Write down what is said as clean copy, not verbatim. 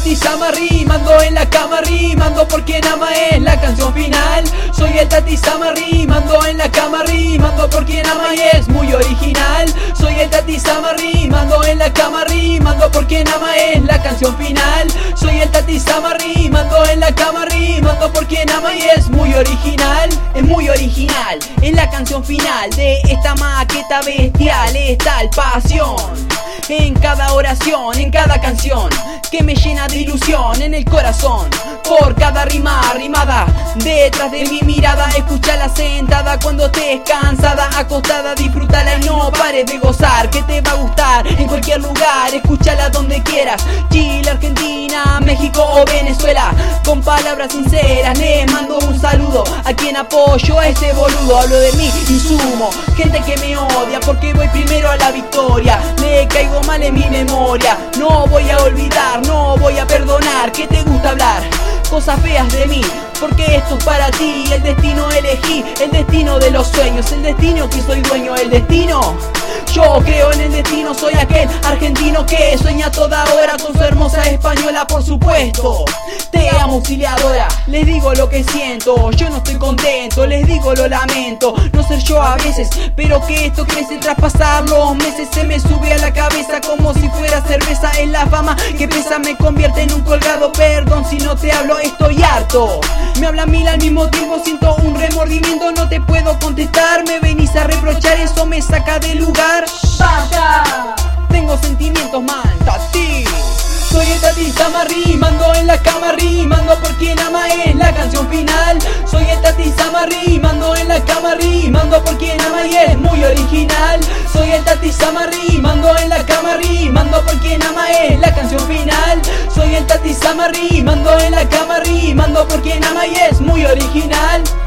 Tati Sama rimando en la cama, rimando por quien ama es la canción final. Soy el Tati Sama rimando en la cama, rimando por quien ama y es muy original. Soy el Tati Sama rimando en la cama, rimando por quien ama es la canción final. Soy el Tati Sama rimando en la cama, rimando por quien ama y es muy original. Es muy original, es la canción final de esta maqueta bestial. Es tal pasión en cada oración, en cada canción, que me llena de ilusión en el corazón. Por cada rima rimada, detrás de mi mirada, escúchala sentada cuando estés cansada, acostada, disfrútala y no pares de gozar, que te va a gustar en cualquier lugar, escúchala donde quieras. Chile, Argentina, México o Venezuela, con palabras sinceras le mando un saludo a quien apoyo a ese boludo. Hablo de mí y sumo, gente que me odia porque voy primero a la victoria. Le caigo mal en mi memoria, no voy a olvidar, no voy a perdonar. Que te gusta hablar cosas feas de mí, porque esto es para ti. El destino elegí, el destino de los sueños, el destino que soy dueño, el destino. Yo creo en el destino, soy aquel argentino que sueña toda hora con su hermosa española, por supuesto. Te amo, auxiliadora, les digo lo que siento. Yo no estoy contento, les digo lo lamento. No ser yo a veces, pero que esto crece tras pasar los meses. Se me sube a la cabeza como si fuera cerveza. Es la fama que pesa, me convierte en un colgado. Perdón si no te hablo, estoy harto. Me hablan mil al mismo tiempo, siento un remordimiento. No te puedo contestar, me venís a reprochar, eso me saca del lugar. Vaya, tengo sentimientos mal, Tati. Soy el Tati Sama rimando en la cama, rimando por quien ama es la canción final. Soy el Tati Sama rimando en la cama, rimando por quien ama y es muy original. Soy el Tati Sama rimando en la cama, rimando por quien ama es la canción final. Soy el Tati Sama rimando en la cama, rimando por quien ama y es muy original.